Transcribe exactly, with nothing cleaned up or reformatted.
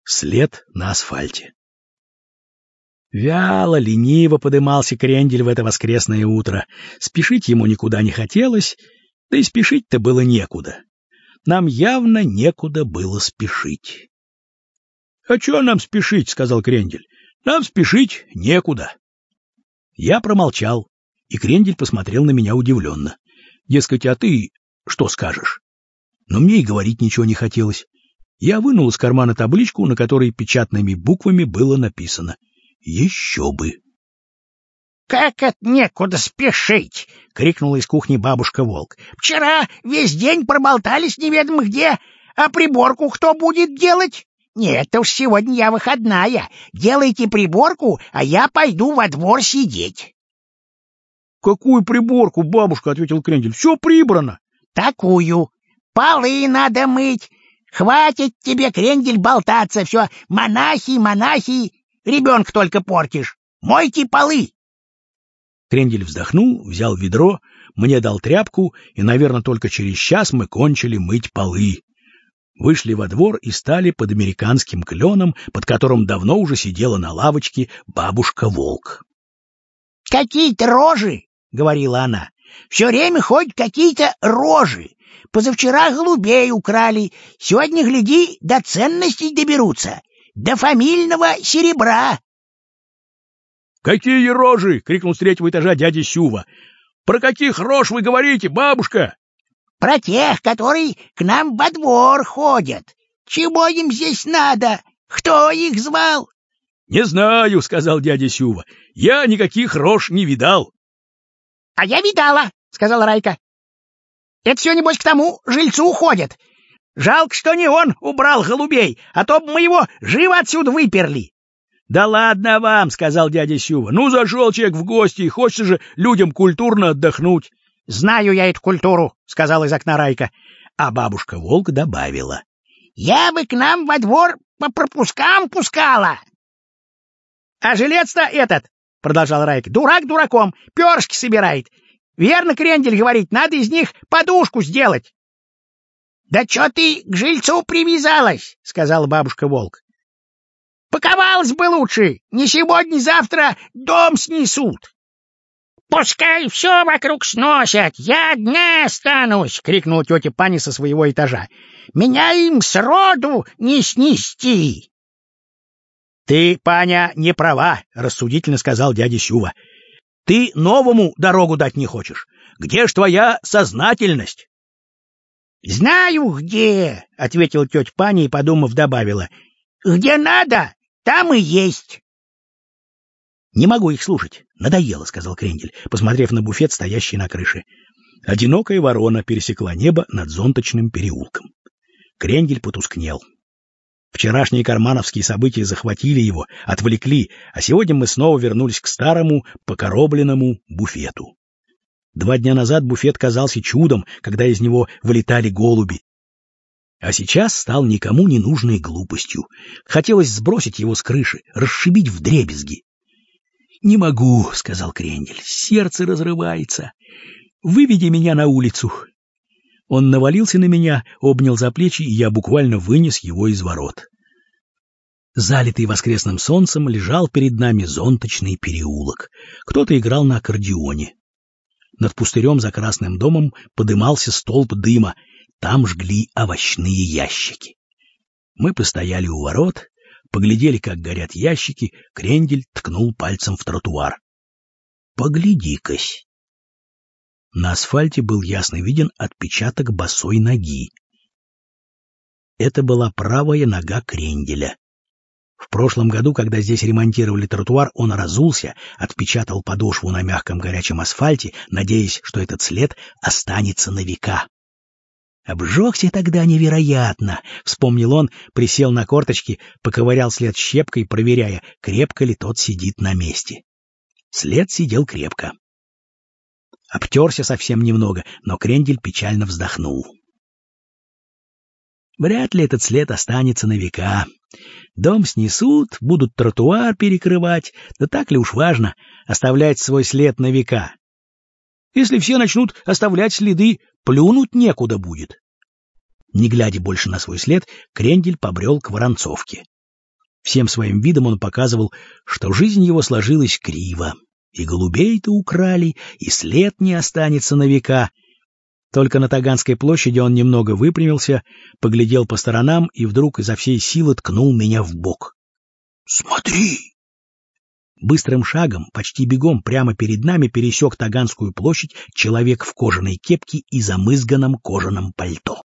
След на асфальте. Вяло, лениво подымался Крендель в это воскресное утро. Спешить ему никуда не хотелось, да и спешить-то было некуда. Нам явно некуда было спешить. — А чё нам спешить? — сказал Крендель. — Нам спешить некуда. Я промолчал, и Крендель посмотрел на меня удивленно. Дескать, а ты что скажешь? Но мне и говорить ничего не хотелось. Я вынул из кармана табличку, на которой печатными буквами было написано «Еще бы». — Как это некуда спешить? — крикнула из кухни бабушка-волк. — Вчера весь день проболтались неведомо где, а приборку кто будет делать? Нет уж, сегодня я выходная. Делайте приборку, а я пойду во двор сидеть. — Какую приборку, бабушка? — ответил Крендель. — Все прибрано. — Такую. Полы надо мыть. Хватит тебе, Крендель, болтаться. Все монахи, монахи. Ребенка только портишь. Мойте полы. Крендель вздохнул, взял ведро, мне дал тряпку, и, наверное, только через час мы кончили мыть полы. Вышли во двор и стали под американским кленом, под которым давно уже сидела на лавочке бабушка-волк. — Какие-то рожи, — говорила она. — Все время ходят какие-то рожи. Позавчера голубей украли, сегодня, гляди, до ценностей доберутся, до фамильного серебра. — Какие рожи? — крикнул с третьего этажа дядя Сюва. — Про каких рож вы говорите, бабушка? — Про тех, которые к нам во двор ходят. Чего им здесь надо? Кто их звал? — Не знаю, — сказал дядя Сюва. — Я никаких рож не видал. — А я видала, — сказала Райка. — Это все, небось, к тому жильцу уходит. Жалко, что не он убрал голубей, а то бы мы его живо отсюда выперли. — Да ладно вам, — сказал дядя Сюва. — Ну, зашел человек в гости, и хочется же людям культурно отдохнуть. — Знаю я эту культуру, — сказала из окна Райка. А бабушка-волк добавила. — Я бы к нам во двор по пропускам пускала. — А жилец-то этот, — продолжал Райка, — дурак дураком, перышки собирает. Верно, Крендель говорит, надо из них подушку сделать. — Да чё ты к жильцу привязалась, — сказала бабушка-волк. — Паковалась бы лучше, не сегодня-завтра дом снесут. — Пускай все вокруг сносят, я одна останусь, — крикнула тетя Паня со своего этажа. — Меня им сроду не снести. — Ты, Паня, не права, — рассудительно сказал дядя Сюва. — Ты новому дорогу дать не хочешь. Где ж твоя сознательность? — Знаю где, — ответила тетя Паня и, подумав, добавила. — Где надо, там и есть. — Не могу их слушать. Надоело, — сказал Крендель, посмотрев на буфет, стоящий на крыше. Одинокая ворона пересекла небо над зонточным переулком. Крендель потускнел. Вчерашние кармановские события захватили его, отвлекли, а сегодня мы снова вернулись к старому, покоробленному буфету. Два дня назад буфет казался чудом, когда из него вылетали голуби. А сейчас стал никому не нужной глупостью. Хотелось сбросить его с крыши, расшибить вдребезги. — Не могу, — сказал Крендель, — сердце разрывается. Выведи меня на улицу. Он навалился на меня, обнял за плечи, и я буквально вынес его из ворот. Залитый воскресным солнцем лежал перед нами зонточный переулок. Кто-то играл на аккордеоне. Над пустырем за красным домом подымался столб дыма. Там жгли овощные ящики. Мы постояли у ворот, поглядели, как горят ящики. Крендель ткнул пальцем в тротуар. — Погляди-кась. На асфальте был ясно виден отпечаток босой ноги. Это была правая нога Кренделя. В прошлом году, когда здесь ремонтировали тротуар, он разулся, отпечатал подошву на мягком горячем асфальте, надеясь, что этот след останется на века. «Обжегся тогда невероятно», — вспомнил он, присел на корточки, поковырял след щепкой, проверяя, крепко ли тот сидит на месте. След сидел крепко. Обтерся совсем немного, но Крендель печально вздохнул. Вряд ли этот след останется на века. Дом снесут, будут тротуар перекрывать, да так ли уж важно оставлять свой след на века? Если все начнут оставлять следы, плюнуть некуда будет. Не глядя больше на свой след, Крендель побрел к Воронцовке. Всем своим видом он показывал, что жизнь его сложилась криво. И голубей-то украли, и след не останется на века. Только на Таганской площади он немного выпрямился, поглядел по сторонам и вдруг изо всей силы ткнул меня в бок. «Смотри!» Быстрым шагом, почти бегом, прямо перед нами пересек Таганскую площадь человек в кожаной кепке и замызганном кожаном пальто.